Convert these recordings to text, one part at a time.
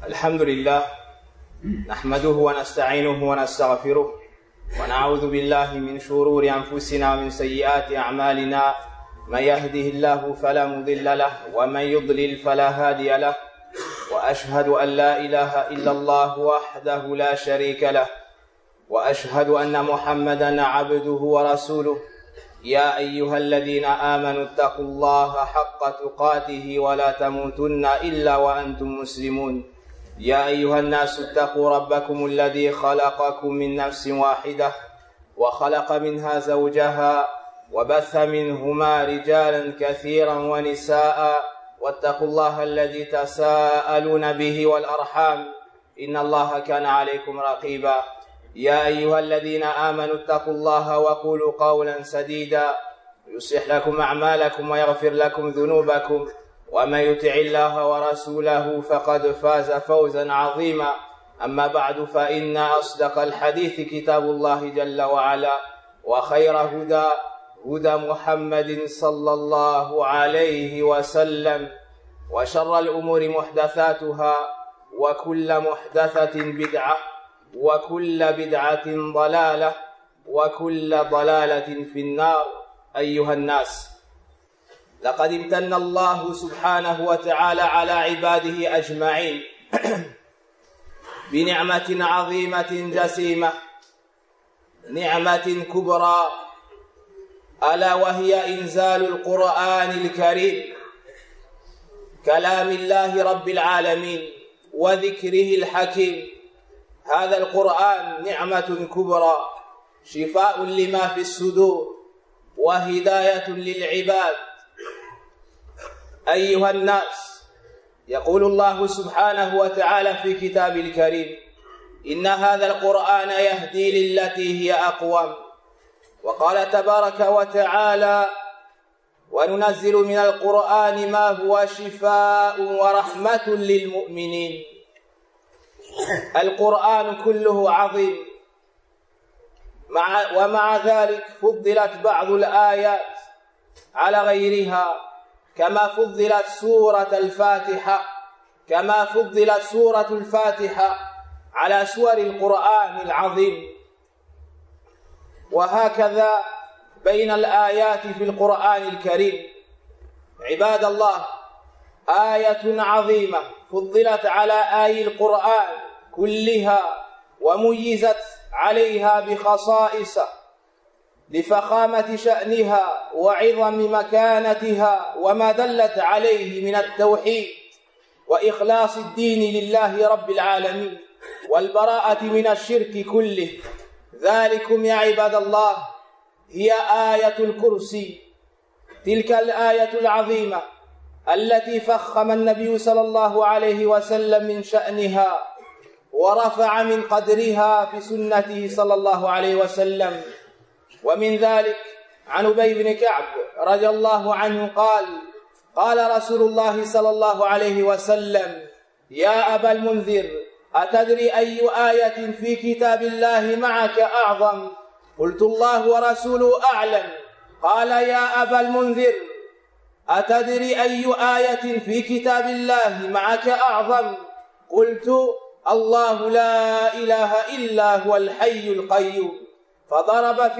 الحمد لله نحمده ونستعينه ونستغفره ونعوذ بالله من شرور أنفسنا ومن سيئات أعمالنا. من يهده الله فلا مضل له ومن يضلل فلا هادي له، وأشهد أن لا إله إلا الله وحده لا شريك له، وأشهد أن محمدًا عبده ورسوله. يا أيها الذين آمنوا اتقوا الله حق تقاته ولا تموتن إلا وأنتم مسلمون. يا أيها الناس اتقوا ربكم الذي خلقكم من نفس واحدة وخلق منها زوجها وبث منهما رجالا كثيرا ونساء، واتقوا الله الذي تساءلون به والأرحام إن الله كان عليكم رقيبا. يا أيها الذين آمنوا اتقوا الله وقولوا قولا سديدا يصلح لكم أعمالكم ويغفر لكم ذنوبكم، ومن يطع الله ورسوله فقد فاز فوزا عظيما. أما بعد، فإن أصدق الحديث كتاب الله جل وعلا، وخير هدى محمد صلى الله عليه وسلم، وشر الأمور محدثاتها، وكل محدثة بدعة، وكل بدعة ضلالة، وكل ضلالة في النار. أيها الناس، لقد امتن الله سبحانه وتعالى على عباده أجمعين بنعمة عظيمة جسيمة، نعمة كبرى، ألا وهي إنزال القرآن الكريم كلام الله رب العالمين وذكره الحكيم. هذا القرآن نعمة كبرى، شفاء لما في الصدور وهداية للعباد. أيها الناس، يقول الله سبحانه وتعالى في كتاب الكريم: إن هذا القرآن يهدي للتي هي أقوم. وقال تبارك وتعالى: وننزل من القرآن ما هو شفاء ورحمة للمؤمنين. القرآن كله عظيم، ومع ذلك فضلت بعض الآيات على غيرها، كما فضلت سورة الفاتحة على سور القرآن العظيم. وهكذا بين الآيات في القرآن الكريم عباد الله آية عظيمة فضلت على آي القرآن كلها، وميزت عليها بخصائص لفخامة شأنها وعظم مكانتها، وما دلت عليه من التوحيد وإخلاص الدين لله رب العالمين والبراءة من الشرك كله. ذلكم يا عباد الله هي آية الكرسي، تلك الآية العظيمة التي فخم النبي صلى الله عليه وسلم من شأنها ورفع من قدرها في سنته صلى الله عليه وسلم. ومن ذلك عن أبي بن كعب رضي الله عنه قال رسول الله صلى الله عليه وسلم: يا أبا المنذر، أتدري أي آية في كتاب الله معك أعظم؟ قلت: الله ورسوله أعلم. قال: يا أبا المنذر، أتدري أي آية في كتاب الله معك أعظم؟ قلت: الله لا إله إلا هو الحي القيوم. فضرب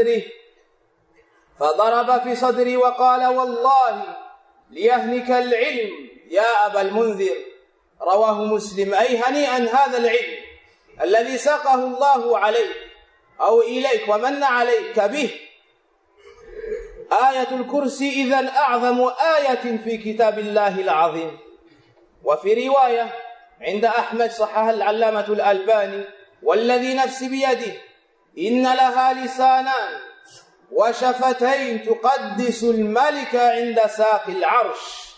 في صدري وقال: والله ليهنك العلم يا أبا المنذر. رواه مسلم. أي هنيئا هذا العلم الذي ساقه الله عليك أو إليك ومن عليك به. آية الكرسي إذن أعظم آية في كتاب الله العظيم. وفي رواية عند أحمد صححها العلامة الألباني: والذي نفسي بيده إن لها لسانان وشفتين تقدس الملك عند ساق العرش.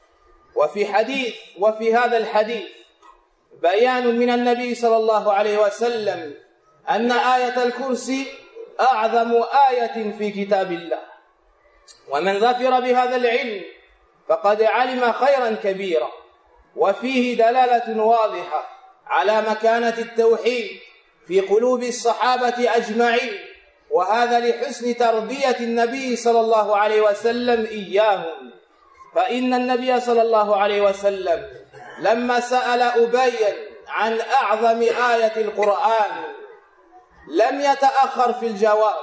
وفي هذا الحديث بيان من النبي صلى الله عليه وسلم أن آية الكرسي أعظم آية في كتاب الله. ومن ظفر بهذا العلم فقد علم خيرا كبيرا. وفيه دلالة واضحة على مكانة التوحيد في قلوب الصحابة أجمعين، وهذا لحسن تربية النبي صلى الله عليه وسلم إياهم. فإن النبي صلى الله عليه وسلم لما سأل أبي عن أعظم آية القرآن لم يتأخر في الجواب،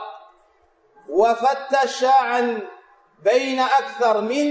وفتش عن بين أكثر من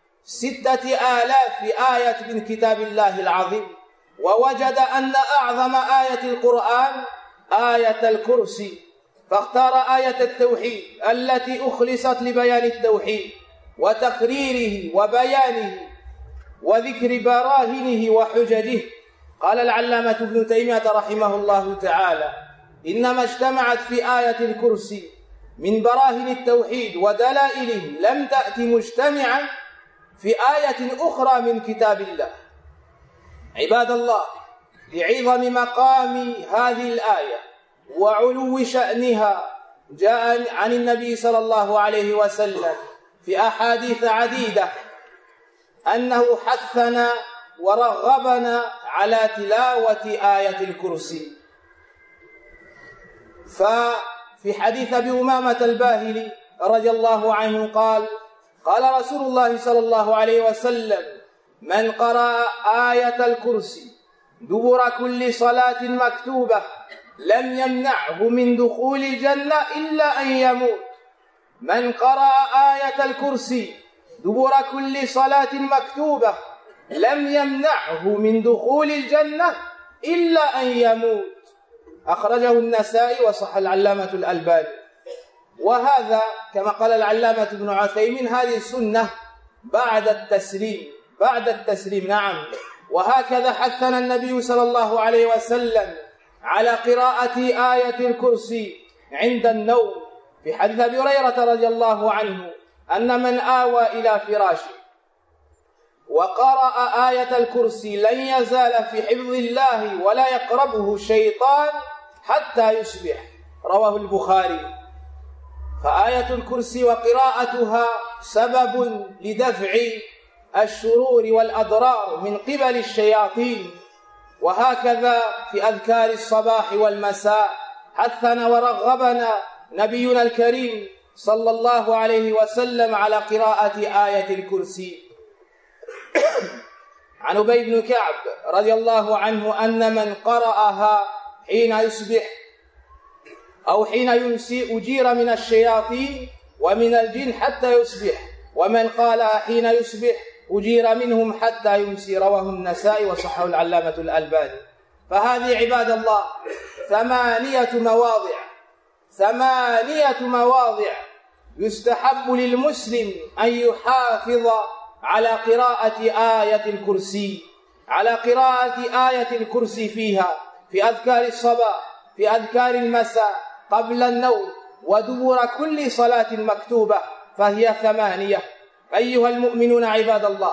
6000 آية من كتاب الله العظيم، ووجد أن أعظم آية القرآن آية الكرسي، فاختار آية التوحيد التي أخلصت لبيان التوحيد وتقريره وبيانه وذكر براهنه وحججه. قال العلامة ابن تيمية رحمه الله تعالى: إنما اجتمعت في آية الكرسي من براهن التوحيد ودلائله لم تأت مجتمعا في آية أخرى من كتاب الله. عباد الله، لعظم مقام هذه الآية وعلو شأنها جاء عن النبي صلى الله عليه وسلم في أحاديث عديدة أنه حثنا ورغبنا على تلاوة آية الكرسي. ففي حديث أبي أمامة الباهلي رضي الله عنه قال رسول الله صلى الله عليه وسلم: من قرأ آية الكرسي دبر كل صلاة مكتوبة لم يمنعه من دخول الجنة إلا أن يموت. من قرأ آية الكرسي دبر كل صلاة مكتوبة لم يمنعه من دخول الجنة إلا أن يموت. أخرجه النسائي وصح العلامة الألباني. وهذا كما قال العلامة ابن عثيمين هذه السنة بعد التسليم. نعم. وهكذا حثنا النبي صلى الله عليه وسلم على قراءة آية الكرسي عند النوم، في حديث أبي هريرة رضي الله عنه أن من آوى إلى فراشه وقرأ آية الكرسي لن يزال في حفظ الله ولا يقربه شيطان حتى يصبح. رواه البخاري. فآية الكرسي وقراءتها سبب لدفع الشرور والأضرار من قبل الشياطين. وهكذا في أذكار الصباح والمساء حثنا ورغبنا نبينا الكريم صلى الله عليه وسلم على قراءة آية الكرسي. عن أبي بن كعب رضي الله عنه أن من قرأها حين يصبح أو حين يمسي أجير من الشياطين ومن الجن حتى يصبح، ومن قالها حين يصبح أجير منهم حتى يمسي. رواه النسائي وصححه العلامة الألباني. فهذه عباد الله 8 مواضع يستحب للمسلم أن يحافظ على قراءة آية الكرسي، فيها في أذكار الصباح، في أذكار المساء، قبل النوم، ودبر كل صلاة مكتوبة، فهي 8. أيها المؤمنون عباد الله،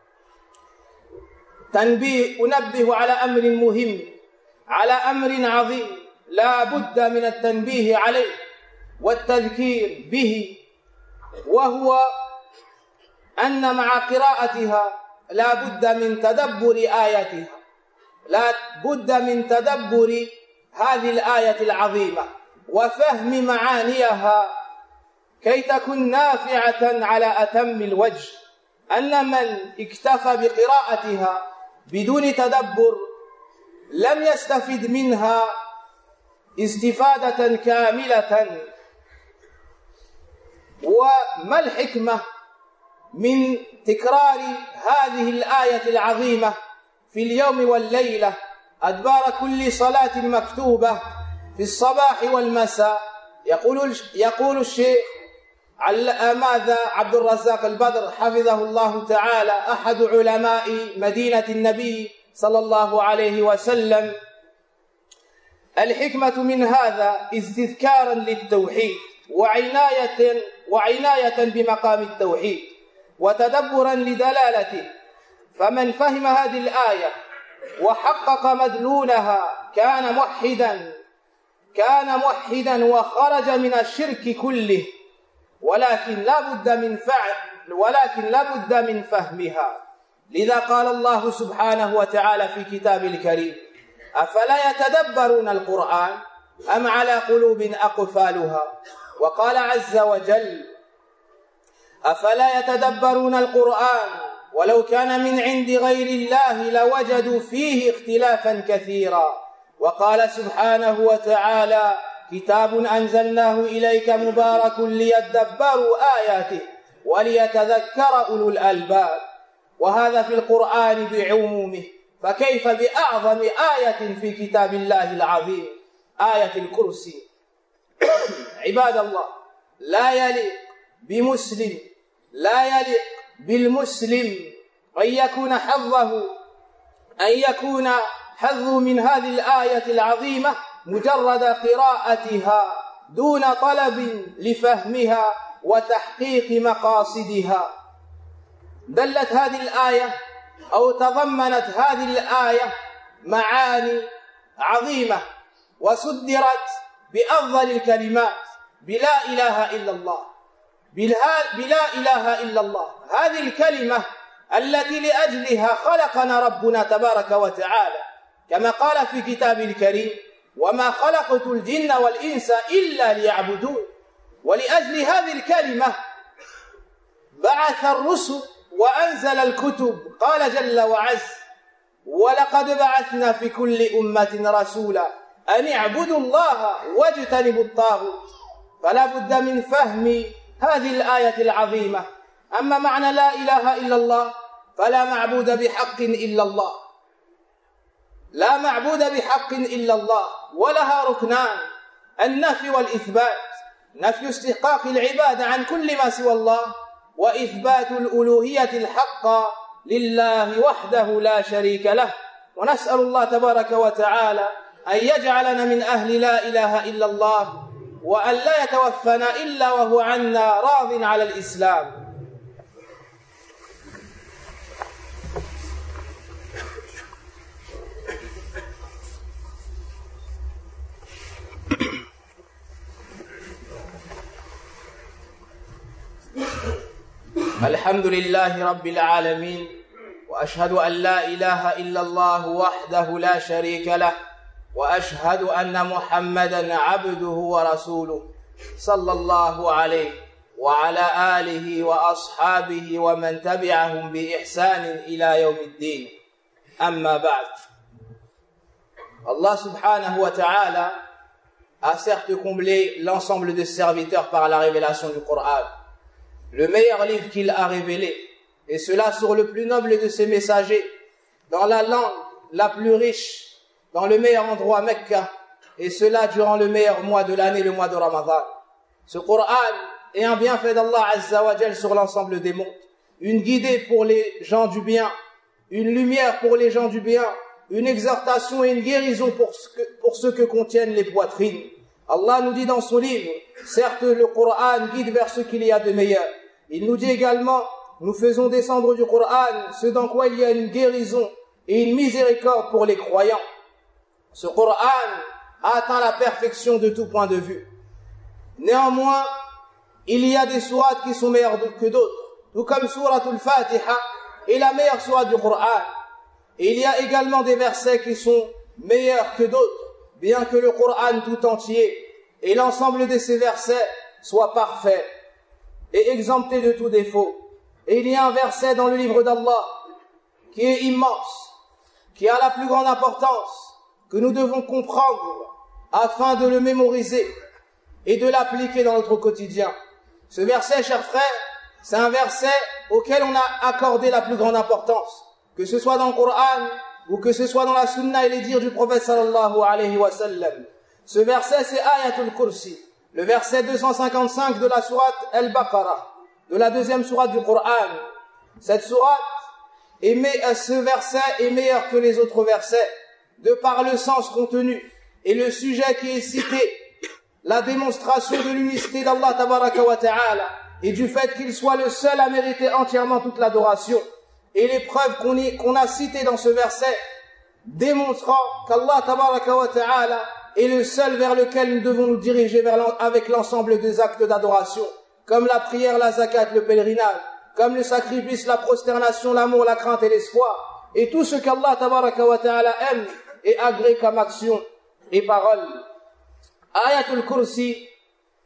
أنبه على أمر مهم، على أمر عظيم لا بد من التنبيه عليه والتذكير به، وهو أن مع قراءتها لا بد من تدبر آياتها، لا بد من تدبر هذه الآية العظيمة وفهم معانيها كي تكون نافعة على أتم الوجه. أن من اكتفى بقراءتها بدون تدبر لم يستفد منها استفادة كاملة. وما الحكمة من تكرار هذه الآية العظيمة في اليوم والليلة أدبار كل صلاة مكتوبة في الصباح والمساء؟ يقول الشيخ ماذا عبد الرزاق البدر حفظه الله تعالى أحد علماء مدينة النبي صلى الله عليه وسلم: الحكمة من هذا استذكارا للتوحيد وعناية بمقام التوحيد وتدبرا لدلالته. فمن فهم هذه الآية وحقق مدلولها كان موحدا وخرج من الشرك كله، ولكن لا بد من فهمها. لذا قال الله سبحانه وتعالى في كتابه الكريم: أفلا يتدبرون القرآن أم على قلوب أقفالها؟ وقال عز وجل: أفلا يتدبرون القرآن ولو كان من عند غير الله لوجدوا فيه اختلافا كثيرا وقال سبحانه وتعالى كتاب أنزلناه إليك مبارك ليدبروا آياته وليتذكر أولو الألباب وهذا في القرآن بعمومه فكيف بأعظم آية في كتاب الله العظيم آية الكرسي عباد الله لا يليق بمسلم لا يليق بالمسلم أن يكون حظه من هذه الآية العظيمة مجرد قراءتها دون طلب لفهمها وتحقيق مقاصدها. دلت هذه الآية أو تضمنت هذه الآية معاني عظيمة وصدرت بأفضل الكلمات بلا إله إلا الله بلا إله إلا الله. هذه الكلمة التي لأجلها خلقنا ربنا تبارك وتعالى كما قال في كتابه الكريم وما خلقت الجن والإنس إلا ليعبدون. ولأجل هذه الكلمة بعث الرسل وأنزل الكتب. قال جل وعز ولقد بعثنا في كل أمة رسولا أن اعبدوا الله واجتنبوا الطاغوت. فلا بد من فهم هذه الآية العظيمة. أما معنى لا إله إلا الله فلا معبود بحق إلا الله لا معبود بحق إلا الله ولها ركنان النفي والإثبات. نفي استحقاق العبادة عن كل ما سوى الله وإثبات الألوهية الحق لله وحده لا شريك له. ونسأل الله تبارك وتعالى أن يجعلنا من أهل لا إله إلا الله وأن لا يتوفنا إلا وهو عنا راض على الإسلام. الحمد لله رب العالمين وأشهد أن لا إله إلا الله وحده لا شريك له وأشهد أن محمدا عبده ورسوله صلى الله عليه وعلى آله وأصحابه ومن تبعهم بإحسان إلى يوم الدين. أما بعد. Allah subhanahu wa ta'ala a certes comblé l'ensemble des serviteurs par la révélation du Coran, le meilleur livre qu'il a révélé, et cela sur le plus noble de ses messagers, dans la langue la plus riche, dans le meilleur endroit Mecca, et cela durant le meilleur mois de l'année, le mois de Ramadan. Ce Coran est un bienfait d'Allah Azza wa Jal sur l'ensemble des mondes, une guidée pour les gens du bien, une lumière pour les gens du bien, une exhortation et une guérison pour ce que contiennent les poitrines. Allah nous dit dans son livre, certes le Coran guide vers ce qu'il y a de meilleur. Il nous dit également, nous faisons descendre du Coran ce dans quoi il y a une guérison et une miséricorde pour les croyants. Ce Coran a atteint la perfection de tout point de vue. Néanmoins, il y a des sourates qui sont meilleures que d'autres, tout comme Souratul Fatiha est la meilleure sourate du Coran. Et il y a également des versets qui sont meilleurs que d'autres, bien que le Coran tout entier et l'ensemble de ces versets soient parfaits et exemptés de tout défaut. Et il y a un verset dans le livre d'Allah qui est immense, qui a la plus grande importance, que nous devons comprendre afin de le mémoriser et de l'appliquer dans notre quotidien. Ce verset, chers frères, c'est un verset auquel on a accordé la plus grande importance, que ce soit dans le Coran ou que ce soit dans la Sunna et les dires du prophète sallallahu alayhi wa sallam. Ce verset, c'est Ayatul Kursi, le verset 255 de la sourate Al-Baqarah, de la deuxième sourate du Coran. Cette sourate, ce verset est meilleur que les autres versets, de par le sens contenu et le sujet qui est cité, la démonstration de l'unicité d'Allah tabaraka wa ta'ala et du fait qu'il soit le seul à mériter entièrement toute l'adoration. Et les preuves qu'on a citées dans ce verset démontrant qu'Allah tabaraka wa ta'ala est le seul vers lequel nous devons nous diriger avec l'ensemble des actes d'adoration, comme la prière, la zakat, le pèlerinage, comme le sacrifice, la prosternation, l'amour, la crainte et l'espoir, et tout ce qu'Allah tabaraka wa ta'ala aime et agrée comme action et parole. Ayatul Kursi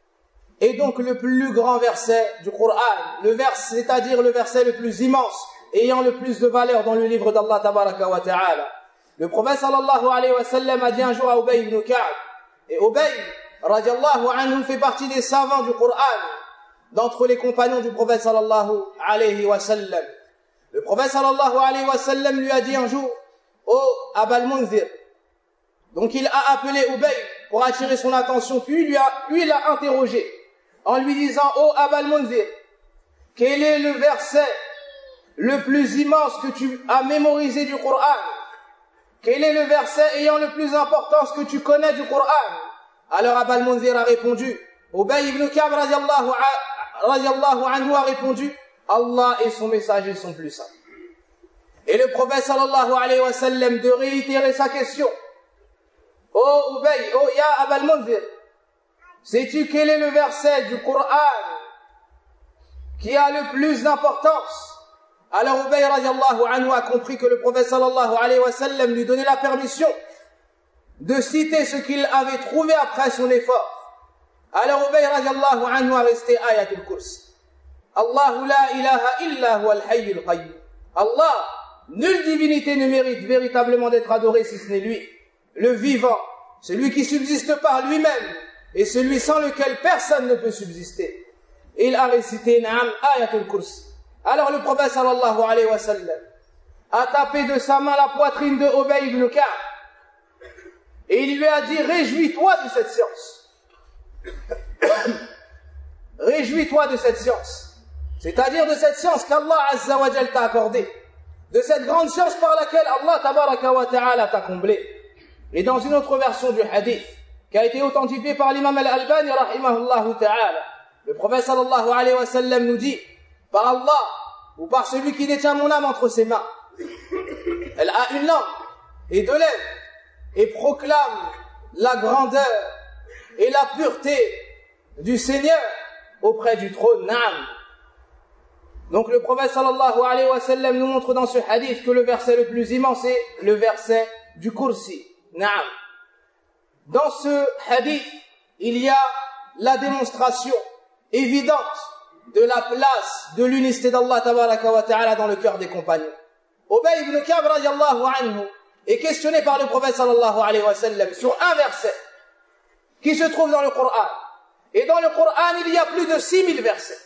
est donc le plus grand verset du Coran, c'est-à-dire le verset le plus immense ayant le plus de valeur dans le livre d'Allah tabaraka wa ta'ala. Le prophète sallallahu alayhi wa sallam a dit un jour à Ubay ibn Ka'b, et Ubay radiallahu anhu fait partie des savants du Coran, d'entre les compagnons du prophète sallallahu alayhi wa sallam. Le prophète sallallahu alayhi wa sallam lui a dit un jour, ô Abal Munzir. Donc il a appelé Ubay pour attirer son attention, puis lui l'a interrogé en lui disant, ô Abal Munzir, quel est le verset le plus immense que tu as mémorisé du Coran? Quel est le verset ayant le plus d'importance que tu connais du Coran? Alors Abal Munzir a répondu, Ubay ibn Ka'b radiallahu anhu a répondu, Allah et son messager sont plus saints. Et le prophète sallallahu alayhi wa sallam de réitérer sa question. Oh Ubay, oh ya Abal Munzir, sais-tu quel est le verset du Coran qui a le plus d'importance? Alors Ubay radiallahu anhu a compris que le prophète sallallahu alayhi wa sallam lui donnait la permission de citer ce qu'il avait trouvé après son effort. Alors Ubay radiallahu anhu a resté ayatul kursi. Allahu la ilaha illa huwa al-hayyul qayyum. Allah, nulle divinité ne mérite véritablement d'être adorée si ce n'est lui, le vivant, celui qui subsiste par lui-même et celui sans lequel personne ne peut subsister. Il a récité Naam ayatul kursi. Alors le prophète sallallahu alayhi wa sallam a tapé de sa main la poitrine de Ubay ibn Ka'b et il lui a dit, réjouis-toi de cette science. Réjouis-toi de cette science. C'est-à-dire de cette science qu'Allah Azza wa Jal t'a accordée, de cette grande science par laquelle Allah Tabaraka wa Ta'ala t'a comblé. Et dans une autre version du hadith, qui a été authentifiée par l'imam al-Albani rahimahullah ta'ala, le prophète sallallahu alayhi wa sallam nous dit, par Allah, ou par celui qui détient mon âme entre ses mains, elle a une langue et deux lèvres, et proclame la grandeur et la pureté du Seigneur auprès du trône. Naam. Donc le prophète sallallahu alayhi wa sallam nous montre dans ce hadith que le verset le plus immense est le verset du Kursi. Naam. Dans ce hadith, il y a la démonstration évidente de la place de l'unicité d'Allah tabaraka wa ta'ala dans le cœur des compagnons. Ubay ibn Ka'b radiallahu anhu est questionné par le prophète sallallahu alayhi wa sallam sur un verset qui se trouve dans le Coran. Et dans le Coran, il y a plus de 6000 versets.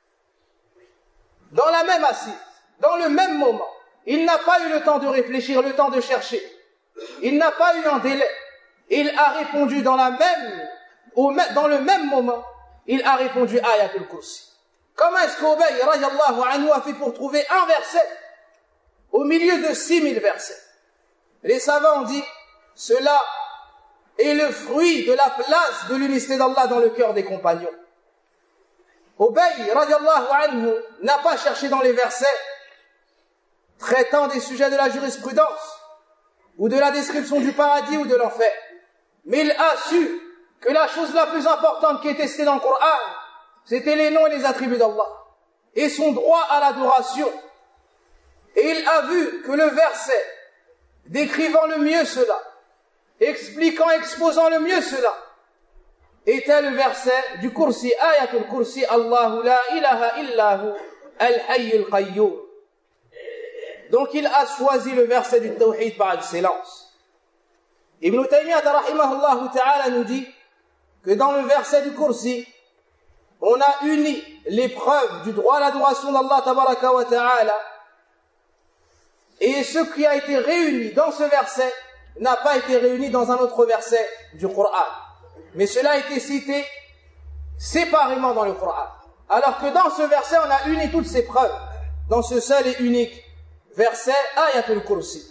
Dans la même assise, dans le même moment, il n'a pas eu le temps de réfléchir, le temps de chercher. Il n'a pas eu un délai. Il a répondu dans le même moment, il a répondu ayatul kursi. Comment est-ce qu'Ubay radiallahu anhu a fait pour trouver un verset au milieu de 6000 versets? Les savants ont dit, cela est le fruit de la place de l'unicité d'Allah dans le cœur des compagnons. Ubay radiallahu anhu n'a pas cherché dans les versets traitant des sujets de la jurisprudence ou de la description du paradis ou de l'enfer. Mais il a su que la chose la plus importante qui est testée dans le Coran, c'était les noms et les attributs d'Allah et son droit à l'adoration. Et il a vu que le verset décrivant le mieux cela, exposant le mieux cela, était le verset du Kursi, ayatul Kursi, Allahu la ilaha illahu al-hayyul qayyum. Donc il a choisi le verset du Tawhid par excellence. Ibn Taymiyyah rahimahullah ta'ala nous dit que dans le verset du Kursi, on a uni les preuves du droit à l'adoration d'Allah tabaraka wa ta'ala, et ce qui a été réuni dans ce verset n'a pas été réuni dans un autre verset du Coran. Mais cela a été cité séparément dans le Coran. Alors que dans ce verset, on a uni toutes ces preuves dans ce seul et unique verset ayatul kursi.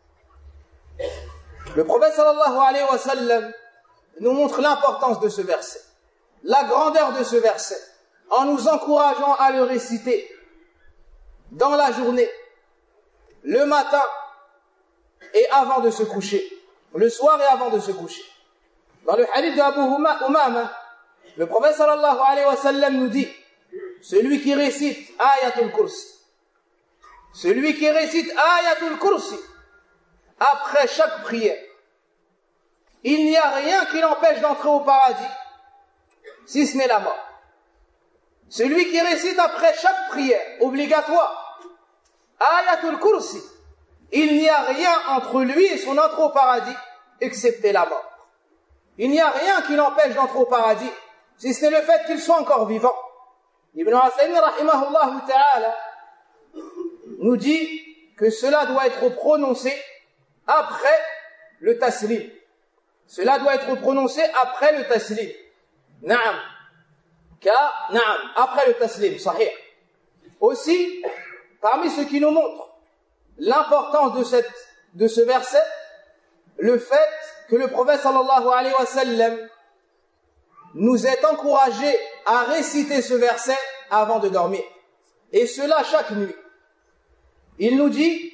Le prophète sallallahu alayhi wa sallam nous montre l'importance de ce verset, la grandeur de ce verset, en nous encourageant à le réciter dans la journée, le matin et avant de se coucher, le soir et avant de se coucher. Dans le hadith d'Abu Umama, le prophète sallallahu alayhi wa sallam nous dit, celui qui récite ayatul kursi, celui qui récite ayatul kursi après chaque prière, il n'y a rien qui l'empêche d'entrer au paradis, si ce n'est la mort. Celui qui récite après chaque prière obligatoire Ayatul Kursi, il n'y a rien entre lui et son entrée au paradis, excepté la mort. Il n'y a rien qui l'empêche d'entrer au paradis, si ce n'est le fait qu'il soit encore vivant. Ibn Uthaymin, rahimahullah ta'ala, nous dit que cela doit être prononcé après le taslim. Cela doit être prononcé après le taslim. Naam. Naam, après le taslim, sahih. Aussi, parmi ce qui nous montre l'importance de ce verset, le fait que le prophète sallallahu alayhi wa sallam nous est encouragé à réciter ce verset avant de dormir. Et cela chaque nuit. Il nous dit,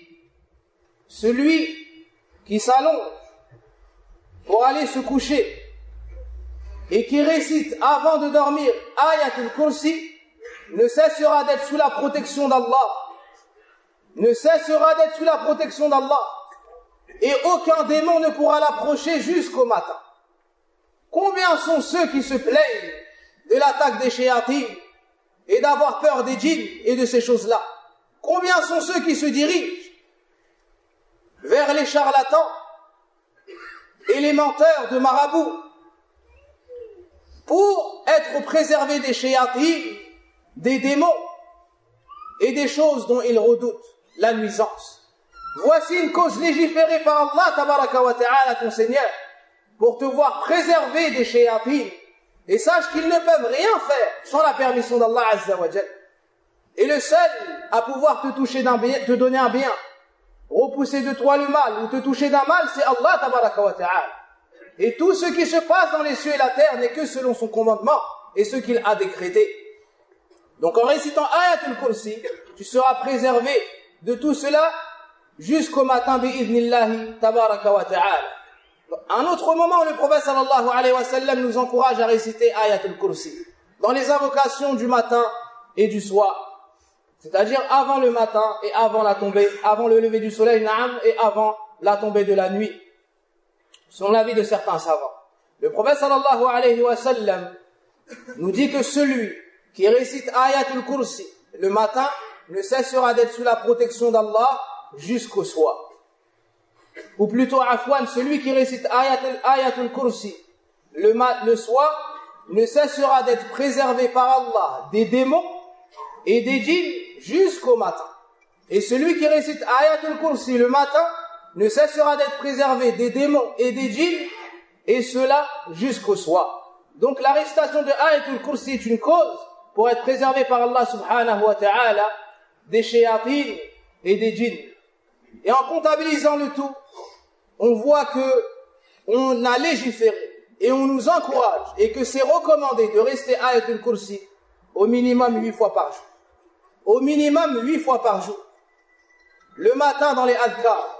celui qui s'allonge pour aller se coucher et qui récite avant de dormir Ayatul Kursi ne cessera d'être sous la protection d'Allah. Ne cessera d'être sous la protection d'Allah. Et aucun démon ne pourra l'approcher jusqu'au matin. Combien sont ceux qui se plaignent de l'attaque des shayatines et d'avoir peur des djinns et de ces choses-là? Combien sont ceux qui se dirigent vers les charlatans et les menteurs de marabouts pour être préservés des shayatines, des démons et des choses dont ils redoutent la nuisance? Voici une cause légiférée par Allah tabaraka wa ta'ala, ton Seigneur, pour te voir préservé des shayatines. Et sache qu'ils ne peuvent rien faire sans la permission d'Allah azza wa jal. Et le seul à pouvoir te toucher d'un bien, te donner un bien, repousser de toi le mal ou te toucher d'un mal, c'est Allah tabaraka wa ta'ala. Et tout ce qui se passe dans les cieux et la terre n'est que selon son commandement et ce qu'il a décrété. Donc en récitant Ayatul Kursi, tu seras préservé de tout cela jusqu'au matin bi'idhnillahi tabaraka wa ta'ala. Un autre moment, le prophète sallallahu alayhi wa sallam nous encourage à réciter Ayatul Kursi dans les invocations du matin et du soir. C'est-à-dire avant le matin et avant la tombée, avant le lever du soleil, naam, et avant la tombée de la nuit. Selon l'avis de certains savants. Le prophète sallallahu alayhi wa sallam nous dit que celui qui récite Ayatul Kursi le matin ne cessera d'être sous la protection d'Allah jusqu'au soir. Ou plutôt, afwan, celui qui récite Ayatul Kursi le soir ne cessera d'être préservé par Allah des démons et des djinns jusqu'au matin. Et celui qui récite Ayatul Kursi le matin ne cessera d'être préservé des démons et des djinns, et cela jusqu'au soir. Donc la récitation de Ayatul Kursi est une cause pour être préservé par Allah subhanahu wa ta'ala des shayatines et des djinns. Et en comptabilisant le tout, on voit que on a légiféré et on nous encourage et que c'est recommandé de rester Ayatul Kursi au minimum 8 fois par jour. Au minimum 8 fois par jour. Le matin dans les adhkar.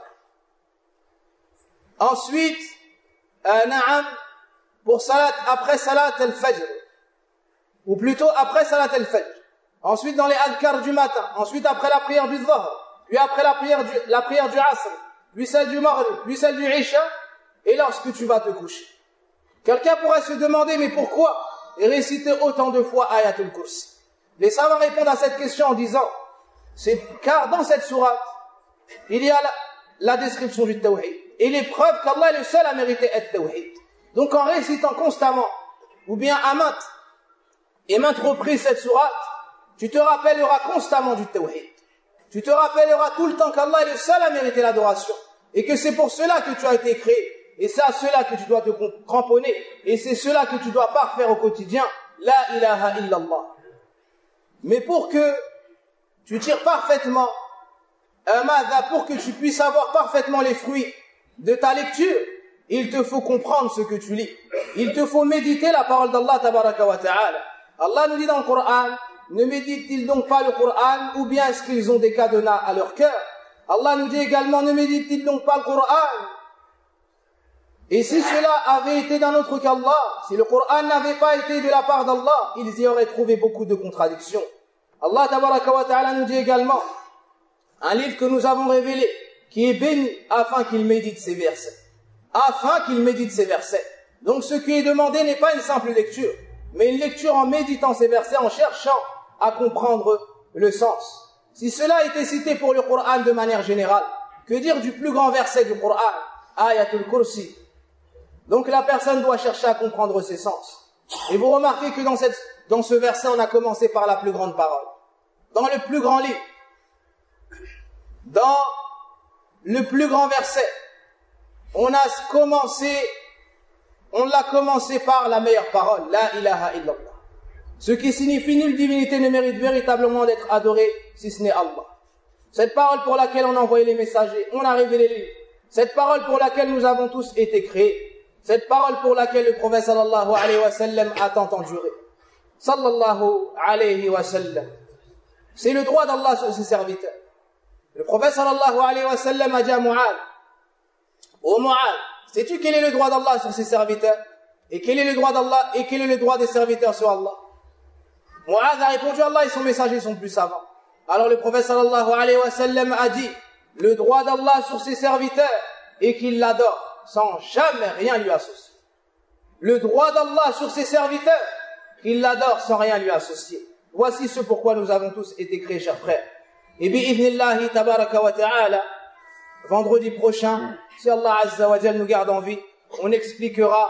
Ensuite, na'am, pour salat, après salat al-fajr. Ou plutôt après salat al-fajr. Ensuite dans les adhkar du matin. Ensuite après la prière du dhahr. Puis après la prière du asr. Puis celle du maghrib. Puis celle du isha. Et lorsque tu vas te coucher. Quelqu'un pourrait se demander, mais pourquoi réciter autant de fois Ayatul Kursi? Les savants répondent à cette question en disant, c'est car dans cette sourate, il y a la description du tawhid. Et les preuves qu'Allah est le seul à mériter être tawhid. Donc en récitant constamment, ou bien à maintes reprises cette sourate, tu te rappelleras constamment du tawhid. Tu te rappelleras tout le temps qu'Allah est le seul à mériter l'adoration. Et que c'est pour cela que tu as été créé. Et c'est à cela que tu dois te cramponner. Et c'est cela que tu dois parfaire au quotidien. La ilaha illallah. Mais pour que tu tires parfaitement, pour que tu puisses avoir parfaitement les fruits de ta lecture, il te faut comprendre ce que tu lis. Il te faut méditer la parole d'Allah tabaraka wa ta'ala. Allah nous dit dans le Coran, ne méditent-ils donc pas le Coran, ou bien est-ce qu'ils ont des cadenas à leur cœur? Allah nous dit également, ne méditent-ils donc pas le Coran? Et si cela avait été d'un autre qu'Allah, si le Coran n'avait pas été de la part d'Allah, ils y auraient trouvé beaucoup de contradictions. Allah tabaraka wa ta'ala nous dit également, un livre que nous avons révélé, qui est béni afin qu'il médite ses versets. Afin qu'il médite ses versets. Donc ce qui est demandé n'est pas une simple lecture, mais une lecture en méditant ces versets, en cherchant à comprendre le sens. Si cela était cité pour le Coran de manière générale, que dire du plus grand verset du Coran, Ayatul Kursi? Donc la personne doit chercher à comprendre ses sens. Et vous remarquez que dans ce verset, on a commencé par la plus grande parole. Dans le plus grand livre, dans le plus grand verset, on l'a commencé par la meilleure parole, la ilaha illallah. Ce qui signifie nulle divinité ne mérite véritablement d'être adorée si ce n'est Allah. Cette parole pour laquelle on a envoyé les messagers, on a révélé les livres. Cette parole pour laquelle nous avons tous été créés. Cette parole pour laquelle le prophète sallallahu alayhi wa sallam a tant enduré. Sallallahu alayhi wa sallam. C'est le droit d'Allah sur ses serviteurs. Le prophète sallallahu alayhi wa sallam a dit à Mu'ad, ô Mu'ad, sais-tu quel est le droit d'Allah sur ses serviteurs? Et quel est le droit d'Allah et quel est le droit des serviteurs sur Allah? Mu'ad a répondu, Allah et son messager sont plus savants. Alors le prophète sallallahu alayhi wa sallam a dit, le droit d'Allah sur ses serviteurs est qu'il l'adore sans jamais rien lui associer. Le droit d'Allah sur ses serviteurs, qu'il l'adore sans rien lui associer. Voici ce pourquoi nous avons tous été créés, chers frères. Et bi'idhnillahi tabaraka wa ta'ala, vendredi prochain, si Allah azza wa jal nous garde en vie, on expliquera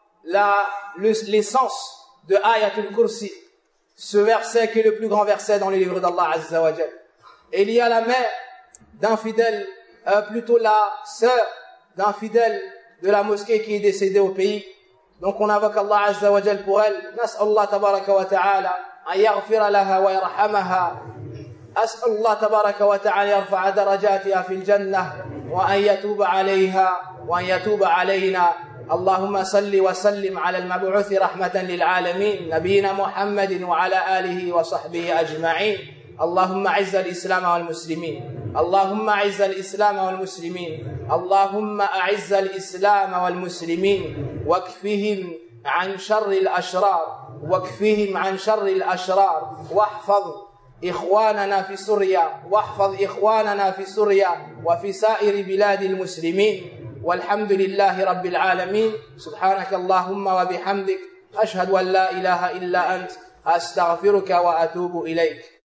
l'essence de Ayatul Kursi, ce verset qui est le plus grand verset dans les livres d'Allah azza wa jal. Et il y a la mère d'un fidèle, plutôt la sœur d'un fidèle de la mosquée qui est décédé au pays. Donc on invoque Allah azza wa jal pour elle. Nas'al Allah tabaraka wa ta'ala an yaghfira laha wa yarhamaha. أسأل الله تبارك وتعالى يرفع درجاتها في الجنة وأن يتوب عليها وأن يتوب علينا. اللهم صل وسلم على المبعوث رحمة للعالمين نبينا محمد وعلى آله وصحبه أجمعين. اللهم أعز الإسلام والمسلمين. اللهم أعز الإسلام والمسلمين. اللهم أعز الإسلام والمسلمين واكفهم عن شر الأشرار. واكفهم عن شر الأشرار واحفظ إخواننا في سوريا واحفظ إخواننا في سوريا وفي سائر بلاد المسلمين والحمد لله رب العالمين. سبحانك اللهم وبحمدك أشهد أن لا إله إلا أنت أستغفرك وأتوب إليك.